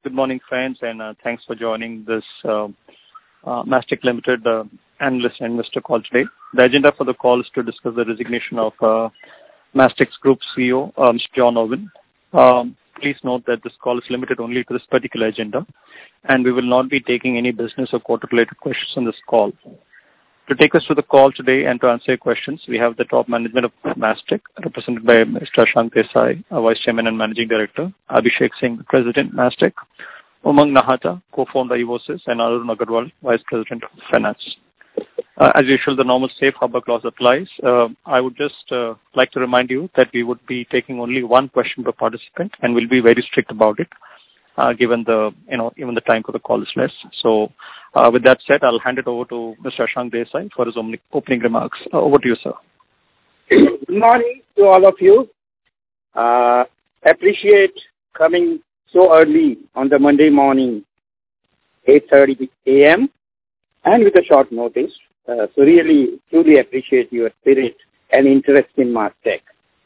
Good morning, friends, and thanks for joining this Mastek Limited analyst and investor call today. The agenda for the call is to discuss the resignation of Mastek's Group CEO, Mr. John Owen. Please note that this call is limited only to this particular agenda, and we will not be taking any business or quarter-related questions on this call. To take us through the call today and to answer your questions, we have the top management of Mastek, represented by Mr. Ashank Desai, Vice Chairman and Managing Director, Abhishek Singh, President, Mastek, Umang Nahata, Co-founder, Evosys, and Arun Agarwal, Vice President of Finance. As usual, the normal safe harbor clause applies. I would just like to remind you that we would be taking only one question per participant, and we'll be very strict about it, given even the time for the call is less. So, with that said, I'll hand it over to Mr. Ashank Desai for his opening remarks. Over to you, sir. Good morning to all of you. Appreciate coming so early on the Monday morning, 8:30 a.m. and with a short notice. So really, truly appreciate your spirit and interest in Mastek.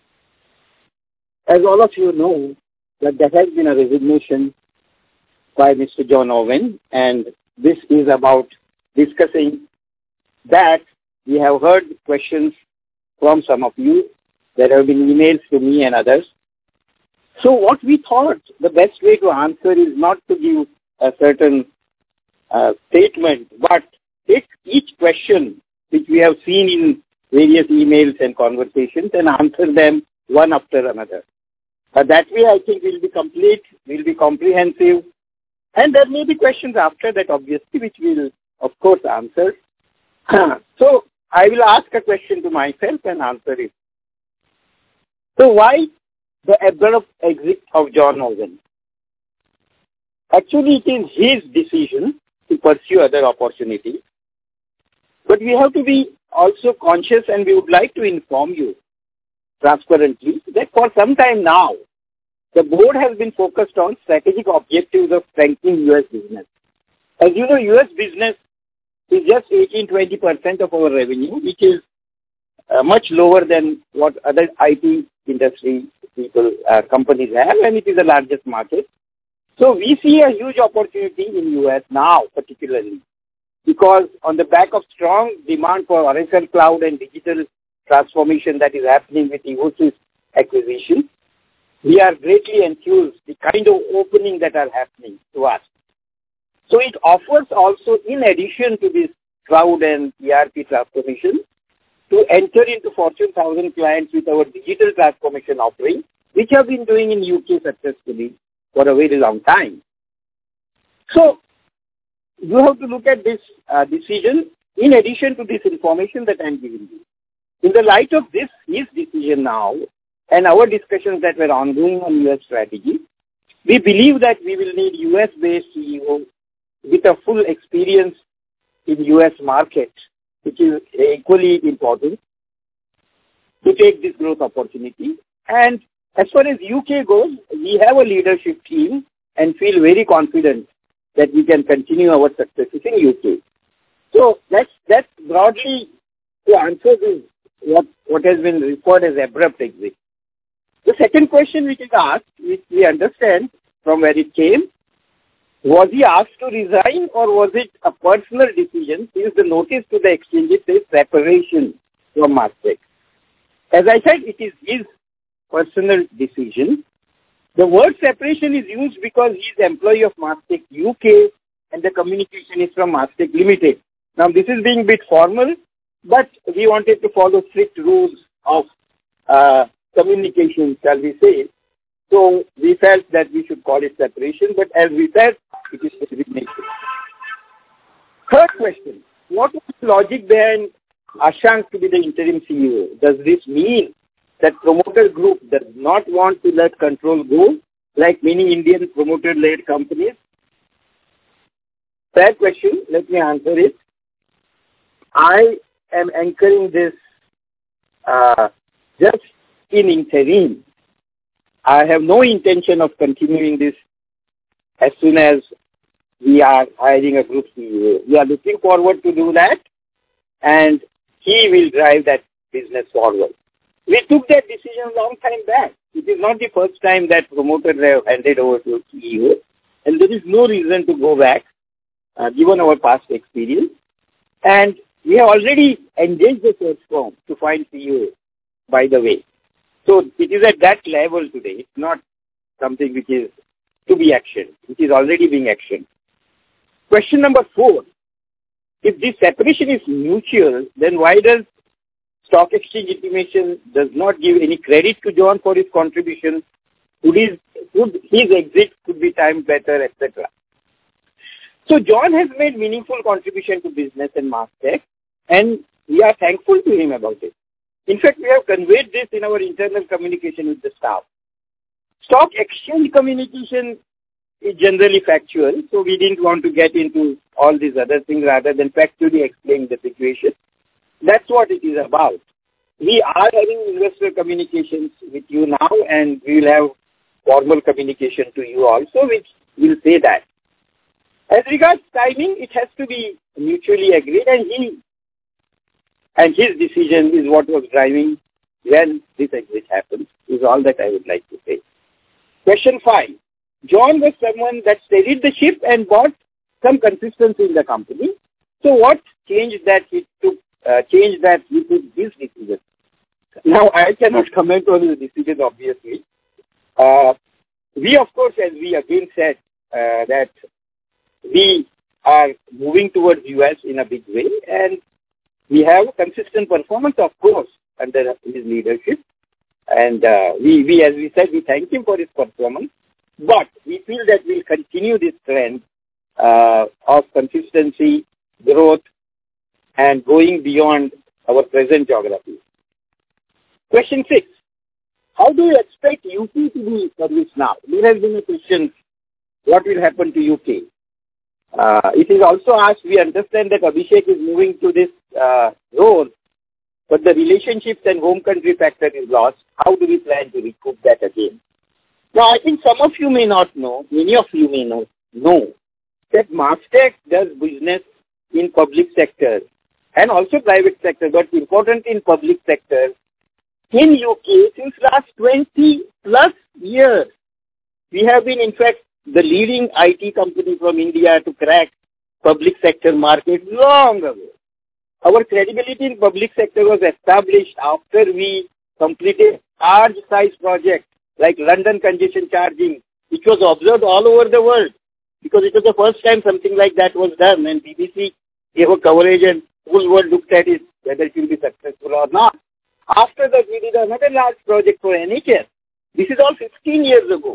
As all of you know, that there has been a resignation by Mr. John Owen, and this is about discussing that. We have heard questions from some of you. There have been emails to me and others. So what we thought the best way to answer is not to give a certain statement, but take each question which we have seen in various emails and conversations and answer them one after another. That way, I think we'll be complete, we'll be comprehensive, and there may be questions after that, obviously, which we'll, of course, answer. So, I will ask a question to myself and answer it. So, why the abrupt exit of John Owen? Actually, it is his decision to pursue other opportunities, but we have to be also conscious, and we would like to inform you transparently that for some time now, the board has been focused on strategic objectives of strengthening U.S. business. As you know, U.S. business is just 18-20% of our revenue, which is much lower than what other IT industry companies have, and it is the largest market. So we see a huge opportunity in U.S. now, particularly, because on the back of strong demand for Oracle Cloud and digital transformation that is happening with Evosys acquisition, we are greatly enthused the kind of opening that are happening to us. So it offers also, in addition to this cloud and ERP transformation, to enter into Fortune 1000 clients with our digital transformation offering, which have been doing in UK successfully for a very long time. So you have to look at this decision in addition to this information that I am giving you. In the light of this, his decision now, and our discussions that were ongoing on U.S. strategy, we believe that we will need U.S.-based CEO with a full experience in U.S. market, which is equally important, to take this growth opportunity. And as far as UK goes, we have a leadership team and feel very confident that we can continue our successes in UK. So that's broadly to answer this, what has been referred as abrupt exit. The second question which is asked, which we understand from where it came, was he asked to resign or was it a personal decision since the notice to the exchange says separation from Mastek? As I said, it is his personal decision. The word separation is used because he is employee of Mastek UK and the communication is from Mastek Limited. Now this is being a bit formal, but we wanted to follow strict rules of communication, shall we say. So we felt that we should call it separation, but as we said, it is resignation. Third question, what was the logic behind Ashank to be the interim CEO? Does this mean that promoter group does not want to let control go, like many Indian promoter-led companies? Third question, let me answer it. I am anchoring this just in interim. I have no intention of continuing this as soon as we are hiring a group CEO. We are looking forward to do that, and he will drive that business forward. We took that decision a long time back. It is not the first time that promoters have handed over to a CEO. and there is no reason to go back, given our past experience. And we have already engaged the search firm to find CEO, by the way. So it is at that level today. It's not something which is to be actioned. It is already being actioned. Question number 4. If this separation is mutual, then why does Stock Exchange Intimation does not give any credit to John for his contribution? Could his exit could be timed better, etc. So John has made meaningful contribution to business and Mastek, and we are thankful to him about it. In fact, we have conveyed this in our internal communication with the staff. Stock exchange communication is generally factual, so we didn't want to get into all these other things rather than factually explain the situation. That's what it is about. We are having investor communications with you now, and we will have formal communication to you also, which will say that. As regards timing, it has to be mutually agreed, and his decision is what was driving when this exit happens, is all that I would like to say. Question 5. John was someone that steadied the ship and brought some consistency in the company. So what changed that he took this decision? Now, I cannot comment on his decision, obviously. We, of course, as we again said, that we are moving towards US in a big way, and we have consistent performance, of course, under his leadership. And we, as we said, we thank him for his performance. But we feel that we'll continue this trend of consistency, growth, and going beyond our present geography. Question 6. How do you expect UK to be serviced now? There has been a question, what will happen to UK? It is also asked, we understand that Abhishek is moving to this role, but the relationships and home country factor is lost. How do we plan to recoup that again? Now, I think some of you may not know, many of you may know that Mastek does business in public sector and also private sector, but important in public sector in UK since last 20 plus years. We have been, in fact, the leading IT company from India to crack public sector market long ago. Our credibility in public sector was established after we completed large size projects like London congestion charging, which was observed all over the world because it was the first time something like that was done, and BBC gave a coverage and whole world looked at it, whether it will be successful or not. After that, we did another large project for NHS. This is all 15 years ago.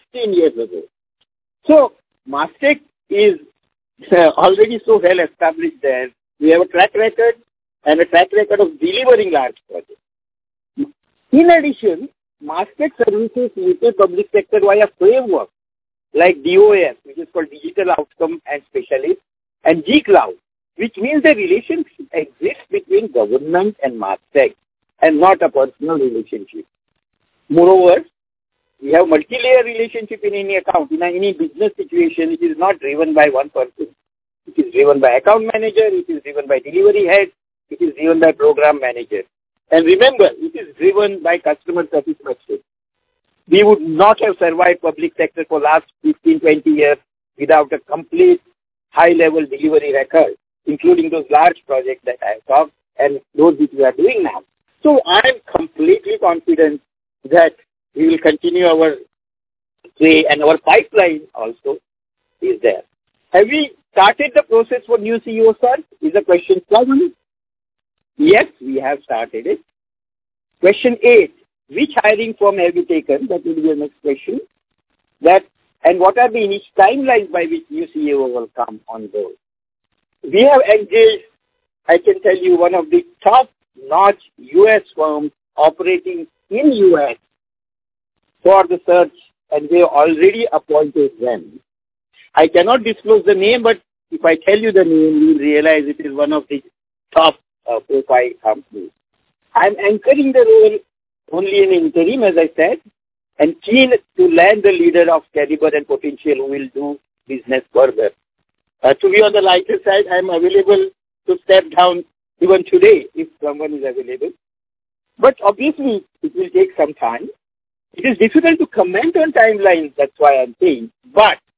So, Mastek is already so well established there. We have a track record and a track record of delivering large projects. In addition, Mastek services UK public sector via framework like DOS, which is called Digital Outcome and Specialist, and G-Cloud, which means the relationship exists between government and Mastek and not a personal relationship. Moreover, we have multi-layer relationship in any account. In any business situation, it is not driven by one person. It is driven by account manager, it is driven by delivery head, it is driven by program manager. And remember, it is driven by customer satisfaction. We would not have survived public sector for last 15, 20 years without a complete high-level delivery record, including those large projects that I have talked and those which we are doing now. So I am completely confident that we will continue our way, and our pipeline also is there. Have we started the process for new CEO search? Is the question 7? Yes, we have started it. Question 8. Which hiring firm have you taken? That will be the next question. And what are the initial timelines by which new CEO will come on board? We have engaged, I can tell you, one of the top-notch US firms operating in US for the search, and they already appointed them. I cannot disclose the name, but if I tell you the name, you will realize it is one of the top profile companies. I am anchoring the role only in interim, as I said, and keen to land the leader of caliber and potential who will do business further. To be on the lighter side, I am available to step down even today if someone is available. But obviously, it will take some time. It is difficult to comment on timelines, that's why I am saying. But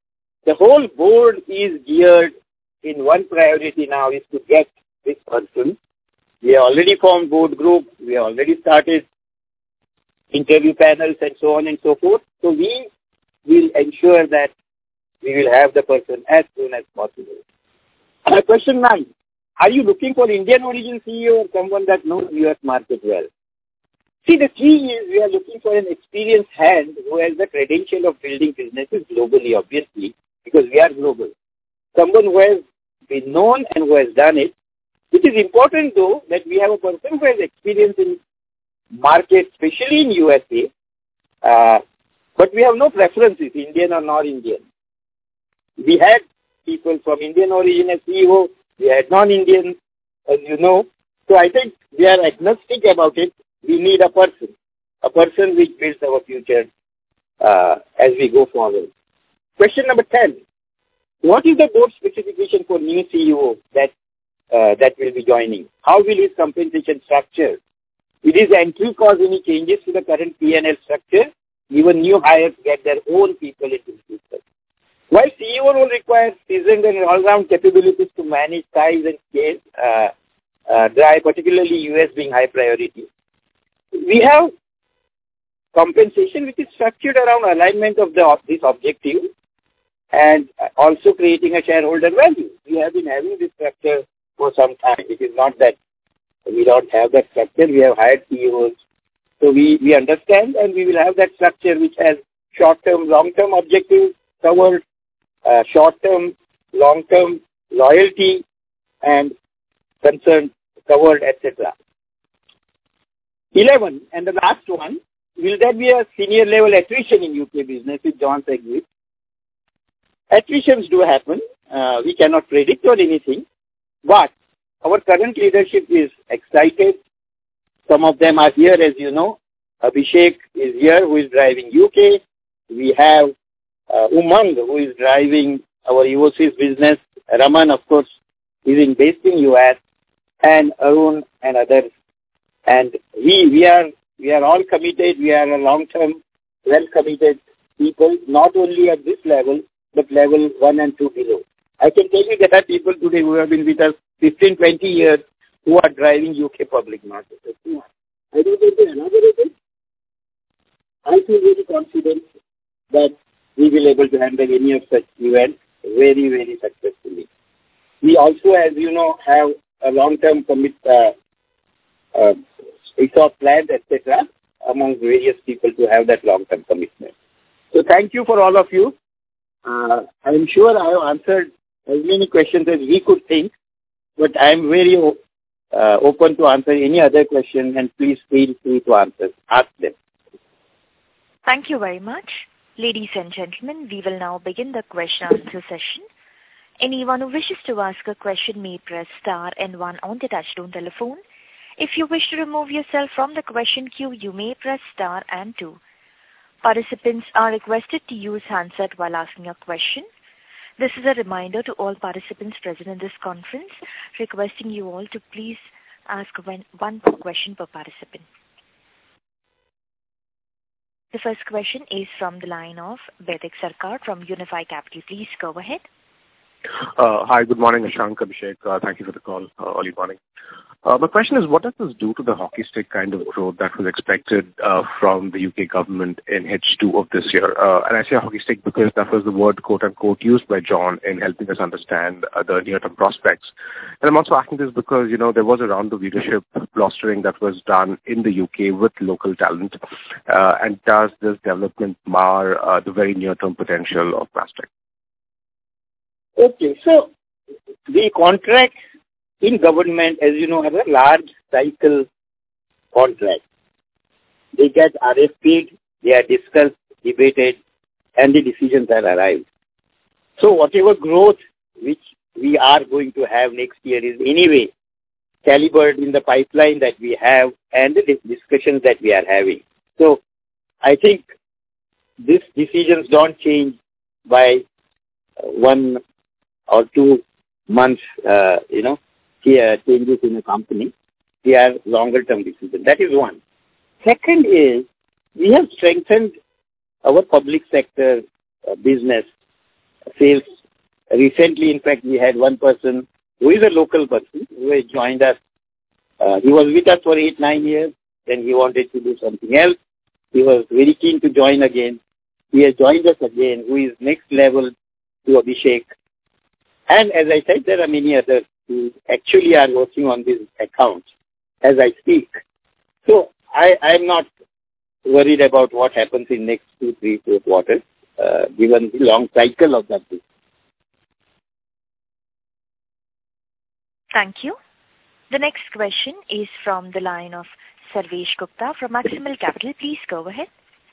the whole board is geared in one priority now is to get this person. We have already formed board group. We have already started interview panels and so on and so forth. So we will ensure that we will have the person as soon as possible. Question 9. Are you looking for Indian origin CEO or someone that knows US market well? See, the key is we are looking for an experienced hand who has the credential of building businesses globally, obviously, because we are global. Someone who has been known and who has done it. It is important, though, that we have a person who has experience in market, especially in USA, but we have no preferences, Indian or non-Indian. We had people from Indian origin as CEO, we had non-Indian, as you know. So I think we are agnostic about it. We need a person which builds our future as we go forward. Question number 10. What is the board specification for new CEO that will be joining? How will his compensation structure? Will his entry cause any changes to the current P&L structure? Even new hires get their own people into the system. While CEO role requires seasoned and all-round capabilities to manage size and scale, drive, particularly US being high priority, we have compensation which is structured around alignment of this objective and also creating a shareholder value. We have been having this structure for some time. It is not that we don't have that structure. We have hired CEOs. So we understand, and we will have that structure which has short-term, long-term objectives covered, short-term, long-term loyalty and concern covered, etc. 11, and the last one, will there be a senior level attrition in UK business if John agrees? Attritions do happen. We cannot predict on anything, but our current leadership is excited. Some of them are here, as you know. Abhishek is here, who is driving UK. We have Umang, who is driving our overseas business. Raman, of course, is based in US, and Arun and others. And we are all committed. We are a long-term, well-committed people, not only at this level, but level 1 and 2 below. I can tell you there are people today who have been with us 15, 20 years who are driving UK public market. I don't want to elaborate it. I feel very confident that we will be able to handle any of such events very, very successfully. We also, as you know, have a long-term ESOP plan, etc., among various people to have that long-term commitment. So thank you for all of you. I am sure I have answered as many questions as we could think, but I am very open to answer any other question, and please feel free to ask them. Thank you very much. Ladies and gentlemen, we will now begin the question and answer session. Anyone who wishes to ask a question may press star and 1 on the touchtone telephone. If you wish to remove yourself from the question queue, you may press star and 2. Participants are requested to use handset while asking a question. This is a reminder to all participants present in this conference, requesting you all to please ask one question per participant. The first question is from the line of Baidik Sarkar from Unifi Capital. Please go ahead. Hi, good morning, Ashank, Abhishek. Thank you for the call early morning. My question is, what does this do to the hockey stick kind of growth that was expected from the UK government in H2 of this year? And I say hockey stick because that was the word, quote-unquote, used by John in helping us understand the near-term prospects. And I'm also asking this because, you know, there was a round of leadership blustering that was done in the UK with local talent. And does this development mar the very near-term potential of Mastek? Okay, so the contracts in government, as you know, are a large cycle contract. They get RFP'd, they are discussed, debated, and the decisions are arrived. So whatever growth which we are going to have next year is anyway calibrated in the pipeline that we have and the discussions that we are having. So I think these decisions don't change by 1 or 2 months, changes in a company. They are longer-term decisions. That is one. Second is, we have strengthened our public sector business sales. Recently, in fact, we had one person who is a local person who has joined us. He was with us for 8-9 years. Then he wanted to do something else. He was very keen to join again. He has joined us again, who is next level to Abhishek. And as I said, there are many others who actually are working on this account as I speak. So I'm not worried about what happens in next 2, 3, 4 quarters, given the long cycle of that business. Thank you. The next question is from the line of Sarvesh Gupta from Maximal Capital. Please go ahead.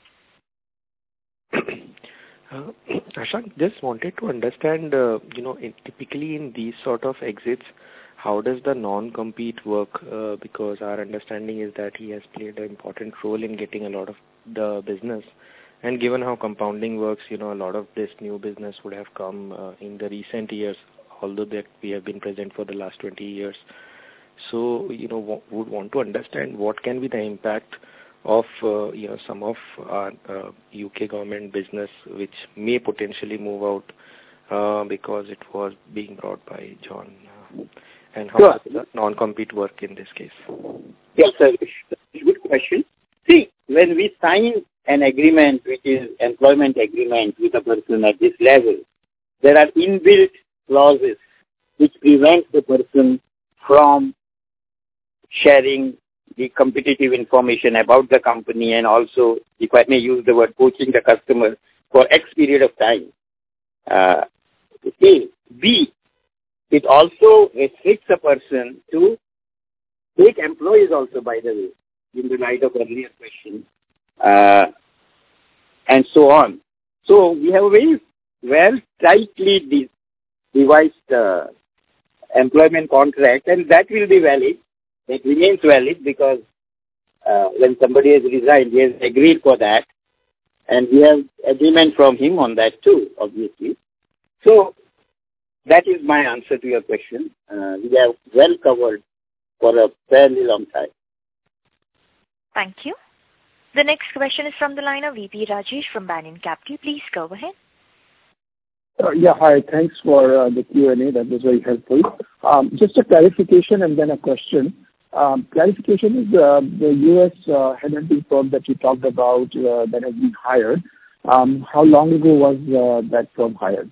Ashank, just wanted to understand, typically in these sort of exits, how does the non-compete work? Because our understanding is that he has played an important role in getting a lot of the business. And given how compounding works, a lot of this new business would have come in the recent years, although that we have been present for the last 20 years. So, would want to understand what can be the impact of, some of our UK government business which may potentially move out because it was being brought by John. And how does the non-compete work in this case? Yes, sir. Good question. See, when we sign an agreement, which is employment agreement with a person at this level, there are inbuilt clauses which prevent the person from sharing the competitive information about the company, and also, if I may use the word, poaching the customer for X period of time. A. B, it also restricts a person to take employees also, by the way, in the light of earlier question, and so on. So we have a very well tightly devised employment contract, and that will be valid. It remains valid because when somebody has resigned, he has agreed for that, and we have agreement from him on that too, obviously. So that is my answer to your question. We have well covered for a fairly long time. Thank you. The next question is from the line of VP Rajesh from Banyan Capital. Please go ahead. Hi. Thanks for the Q&A. That was very helpful. Just a clarification and then a question. Clarification is the U.S. headhunting firm that you talked about that has been hired. How long ago was that firm hired?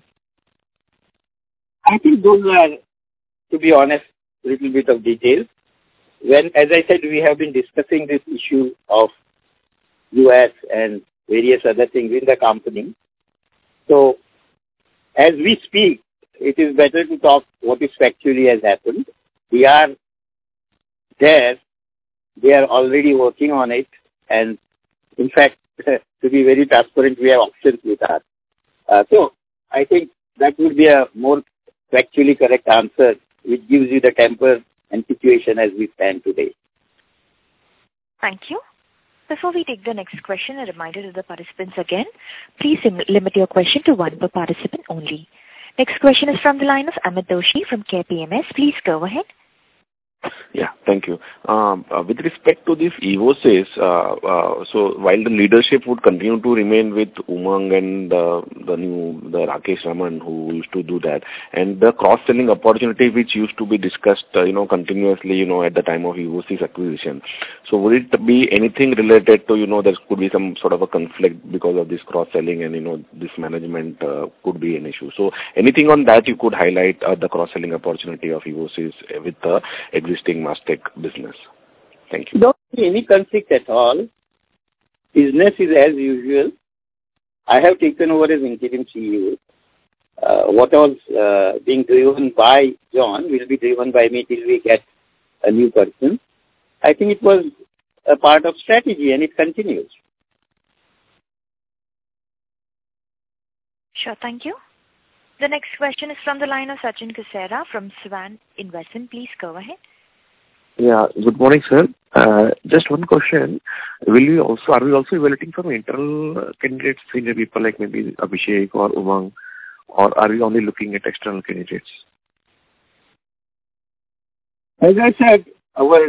I think those are, to be honest, a little bit of details. As I said, we have been discussing this issue of U.S. and various other things in the company. So, as we speak, it is better to talk what is factually has happened. We are there. They are already working on it. And in fact, to be very transparent, we have options with us. So I think that would be a more factually correct answer, which gives you the temper and situation as we stand today. Thank you. Before we take the next question, a reminder to the participants again, please limit your question to one per participant only. Next question is from the line of Amit Doshi from Care PMS. Please go ahead. Yeah, thank you. With respect to this Evosys, so while the leadership would continue to remain with Umang and the Rakesh Raman who used to do that, and the cross-selling opportunity which used to be discussed, continuously, at the time of Evosys acquisition. So would it be anything related to, there could be some sort of a conflict because of this cross-selling and, this management could be an issue. So anything on that you could highlight the cross-selling opportunity of Evosys with the existing Mastek business. Thank you. Don't see any conflict at all. Business is as usual. I have taken over as interim CEO. What was being driven by John will be driven by me till we get a new person. I think it was a part of strategy and it continues. Sure, thank you. The next question is from the line of Sachin Kasera from Swan Investment. Please go ahead. Yeah, good morning, sir. Just one question. Are we also evaluating from internal candidates, senior people like maybe Abhishek or Umang, or are we only looking at external candidates? As I said, our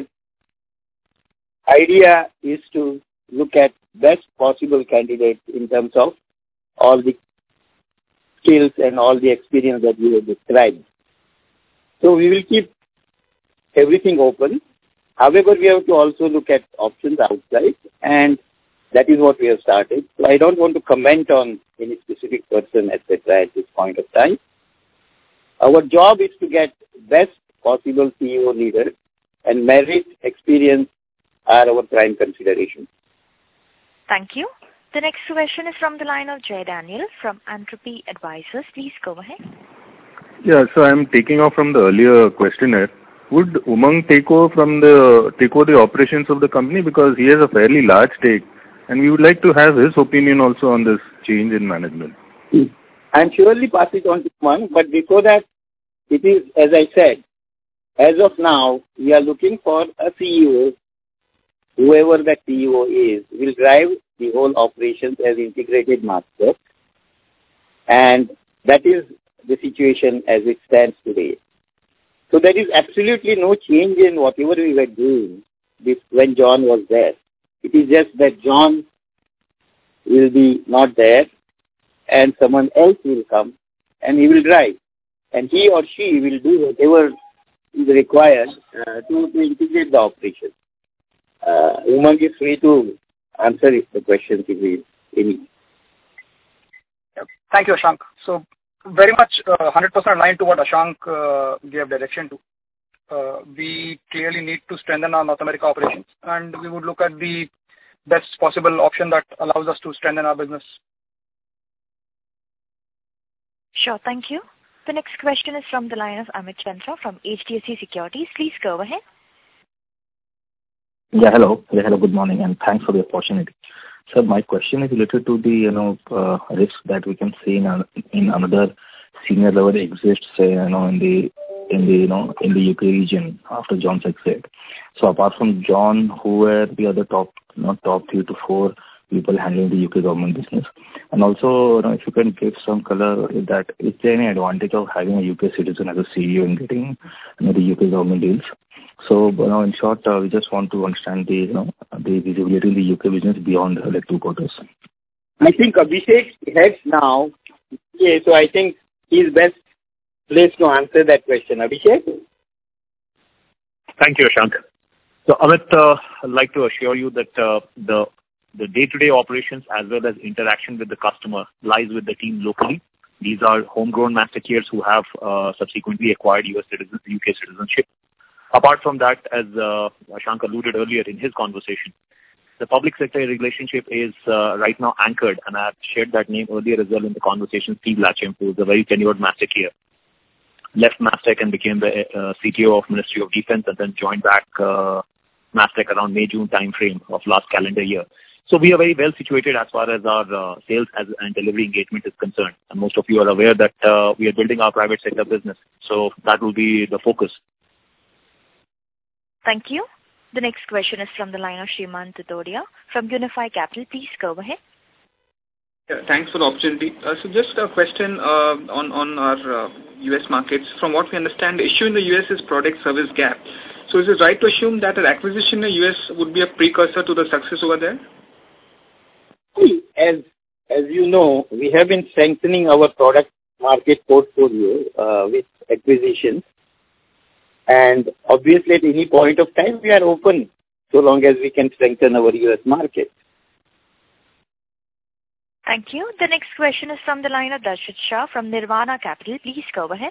idea is to look at best possible candidates in terms of all the skills and all the experience that you have described. So we will keep everything open. However, we have to also look at options outside, and that is what we have started. So I don't want to comment on any specific person, etc. at this point of time. Our job is to get best possible CEO leader, and merit, experience are our prime considerations. Thank you. The next question is from the line of Jay Daniel from Entropy Advisors. Please go ahead. Yeah, so I'm taking off from the earlier questionnaire. Would Umang take over the operations of the company, because he has a fairly large stake, and we would like to have his opinion also on this change in management. I'm surely pass it on to Umang, but before that, it is, as I said, as of now, we are looking for a CEO. Whoever that CEO is will drive the whole operations as integrated master, and that is the situation as it stands today. So there is absolutely no change in whatever we were doing when John was there. It is just that John will be not there and someone else will come and he will drive. And he or she will do whatever is required to integrate the operation. Umang is free to answer the questions if he any. Thank you, Ashank. So very much 100% aligned to what Ashank gave direction to. We clearly need to strengthen our North America operations, and we would look at the best possible option that allows us to strengthen our business. Sure, thank you. The next question is from the line of Amit Chandra from HDFC Securities. Please go ahead. Yeah, hello. Good morning, and thanks for the opportunity. So my question is related to the risk that we can see in another senior level exits, say, in the UK region after John's exit. So apart from John, who were the other top 3 to 4 people handling the UK government business, and also if you can give some color that is there any advantage of having a UK citizen as a CEO in getting the UK government deals? So in short, we just want to understand the visibility in the UK business beyond 2 quarters. I think Abhishek heads now. Yeah, so I think he's best placed to answer that question. Abhishek? Thank you, Ashank. So Amit, I'd like to assure you that the day-to-day operations as well as interaction with the customer lies with the team locally. These are homegrown master keyers who have subsequently acquired UK citizenship. Apart from that, as Ashank alluded earlier in his conversation, the public sector relationship is right now anchored, and I have shared that name earlier as well in the conversation, Steve Latcham, who is a very tenured master keyer. Left Mastech and became the CTO of Ministry of Defense, and then joined back Mastech around May-June timeframe of last calendar year. So we are very well situated as far as our sales and delivery engagement is concerned. And most of you are aware that we are building our private sector business. So that will be the focus. Thank you. The next question is from the line of Srimant Tutodia from Unifi Capital. Please go ahead. Yeah, thanks for the opportunity. So just a question on our US markets. From what we understand, the issue in the US is product service gap. So is it right to assume that an acquisition in the US would be a precursor to the success over there? As you know, we have been strengthening our product market portfolio with acquisitions. And obviously, at any point of time, we are open so long as we can strengthen our US market. Thank you. The next question is from the line of Darshit Shah from Nirvana Capital. Please go ahead.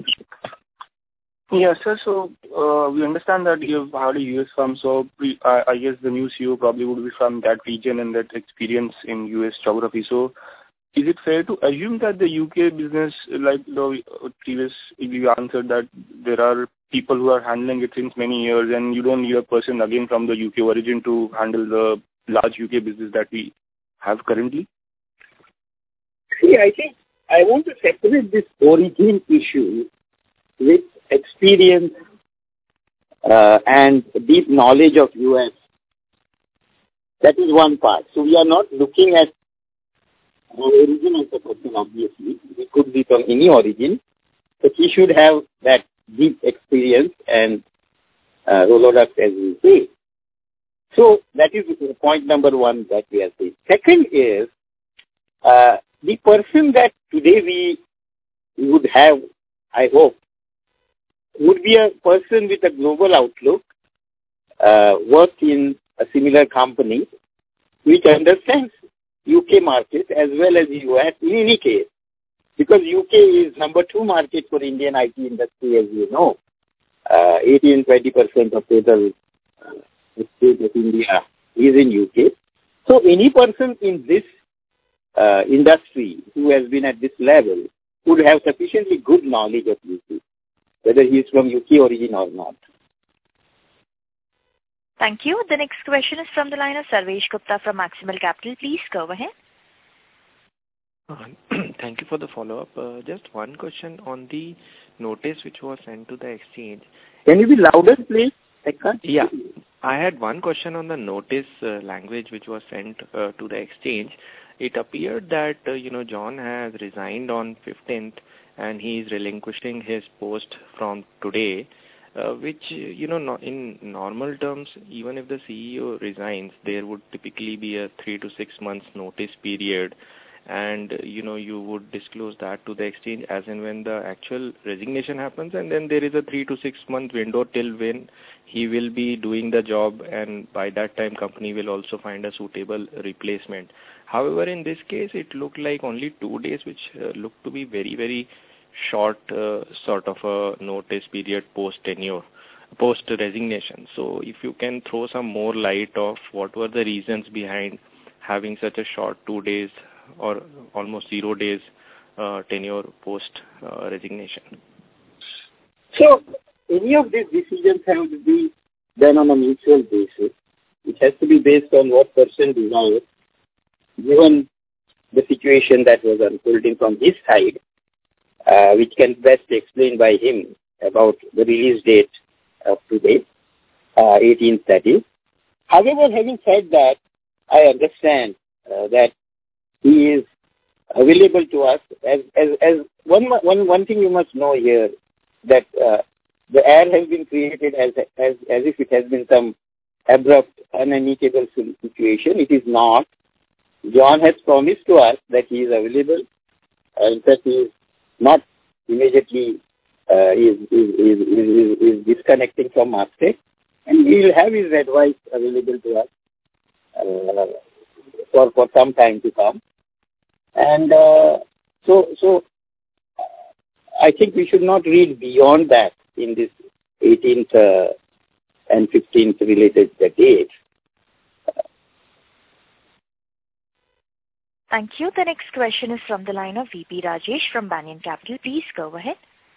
Yes, sir. So we understand that you've hired a US firm, so I guess the new CEO probably would be from that region and that experience in US geography. So is it fair to assume that the UK business, like the previous you answered, that there are people who are handling it since many years, and you don't need a person again from the UK origin to handle the large UK business that we have currently? See, I think I want to separate this origin issue with experience and deep knowledge of US. That is one part. So we are not looking at the origin of the person, obviously. He could be from any origin, but he should have that deep experience and Rolodex, as we say. So that is point number one that we are saying. Second is, the person that today we would have, I hope, would be a person with a global outlook, worked in a similar company, which understands UK market as well as US in any case. Because UK is number 2 market for Indian IT industry, as you know. 18-20% of total state of India is in UK. So any person in this industry who has been at this level would have sufficiently good knowledge of UK, whether he is from UK origin or not. Thank you. The next question is from the line of Sarvesh Gupta from Maximal Capital. Please go ahead. Thank you for the follow-up. Just one question on the notice which was sent to the exchange. Can you be louder, please? I can't. Yeah. I had one question on the notice language which was sent to the exchange. It appeared that, John has resigned on 15th and he is relinquishing his post from today, which, in normal terms, even if the CEO resigns, there would typically be a 3 to 6 months notice period. And, you would disclose that to the exchange as and when the actual resignation happens. And then there is a 3 to 6 month window till when he will be doing the job. And by that time, company will also find a suitable replacement. However, in this case, it looked like only 2 days, which looked to be very, very short sort of a notice period post-tenure, post-resignation. So if you can throw some more light of what were the reasons behind having such a short 2 days or almost 0 days tenure post-resignation. So, any of these decisions have to be done on a mutual basis. It has to be based on what person desires, given the situation that was unfolding from his side, which can best be explained by him about the release date of today, 18th that is. However, having said that, I understand that he is available to us as one thing you must know here, that the air has been created as if it has been some abrupt, unamicable situation. It is not. John has promised to us that he is available. In fact, he is not immediately is disconnecting from Mastek, and he will have his advice available to us for some time to come. And so I think we should not read beyond that in this 18th and 15th related date. Thank you. The next question is from the line of VP Rajesh from Banyan Capital. Please go ahead.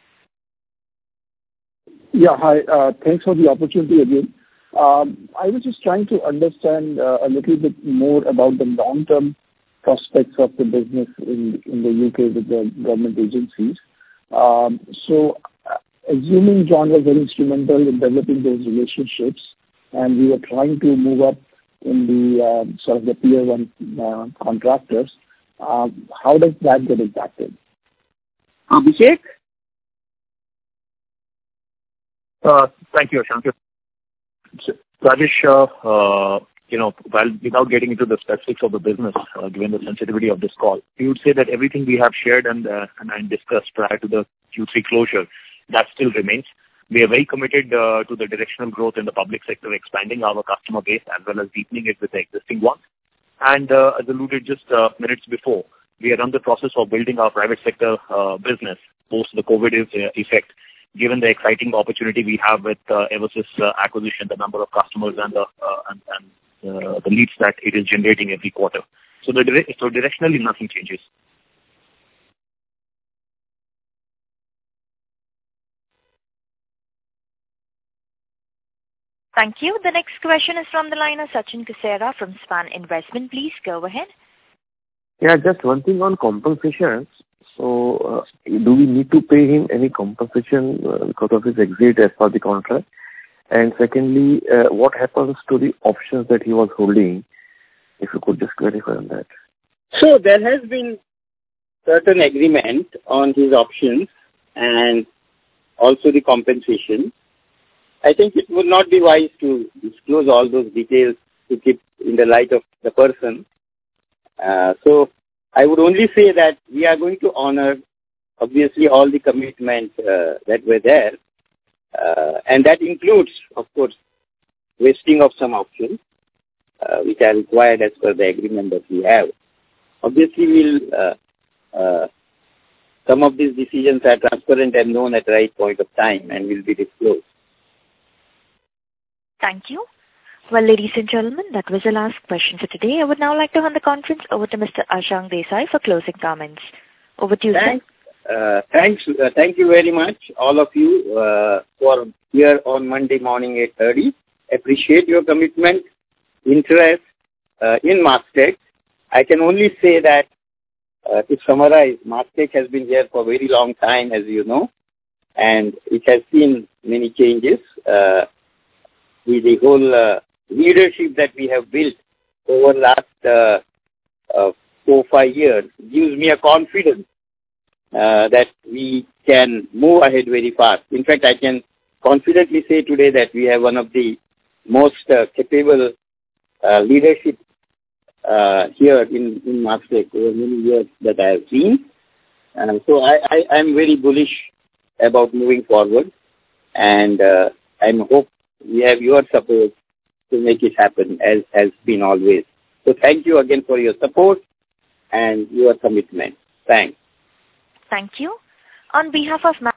Yeah, hi. Thanks for the opportunity again. I was just trying to understand a little bit more about the long-term prospects of the business in the UK with the government agencies. So, assuming John was very instrumental in developing those relationships, and we were trying to move up in the sort of the tier 1 contractors, how does that get impacted? Abhishek? Thank you, Ashank. Rajesh, without getting into the specifics of the business, given the sensitivity of this call, we would say that everything we have shared and discussed prior to the Q3 callure, that still remains. We are very committed to the directional growth in the public sector, expanding our customer base as well as deepening it with the existing ones. And as alluded just minutes before, we are on the process of building our private sector business post the COVID effect. Given the exciting opportunity we have with Eversys acquisition, the number of customers and the leads that it is generating every quarter. So directionally, nothing changes. Thank you. The next question is from the line of Sachin Kasera from Span Investment. Please go ahead. Yeah, just one thing on compensation. So, do we need to pay him any compensation because of his exit as per the contract? And secondly, what happens to the options that he was holding? If you could just clarify on that. So, there has been certain agreement on his options and also the compensation. I think it would not be wise to disclose all those details to keep in the light of the person. So, I would only say that we are going to honor, obviously, all the commitments that were there. And that includes, of course, wasting of some options, which are required as per the agreement that we have. Obviously, some of these decisions are transparent and known at the right point of time and will be disclosed. Thank you. Well, ladies and gentlemen, that was the last question for today. I would now like to hand the conference over to Mr. Ashank Desai for closing comments. Over to you, sir. Thank you very much, all of you, for here on Monday morning 8:30. Appreciate your commitment, interest in Mastek. I can only say that, to summarize, Mastek has been here for a very long time, as you know, and it has seen many changes. The whole leadership that we have built over the last 4-5 years gives me a confidence that we can move ahead very fast. In fact, I can confidently say today that we have one of the most capable leadership here in Mastek over many years that I have seen. So I am very bullish about moving forward, and I hope we have your support to make it happen, as has been always. So thank you again for your support and your commitment. Thanks. Thank you. On behalf of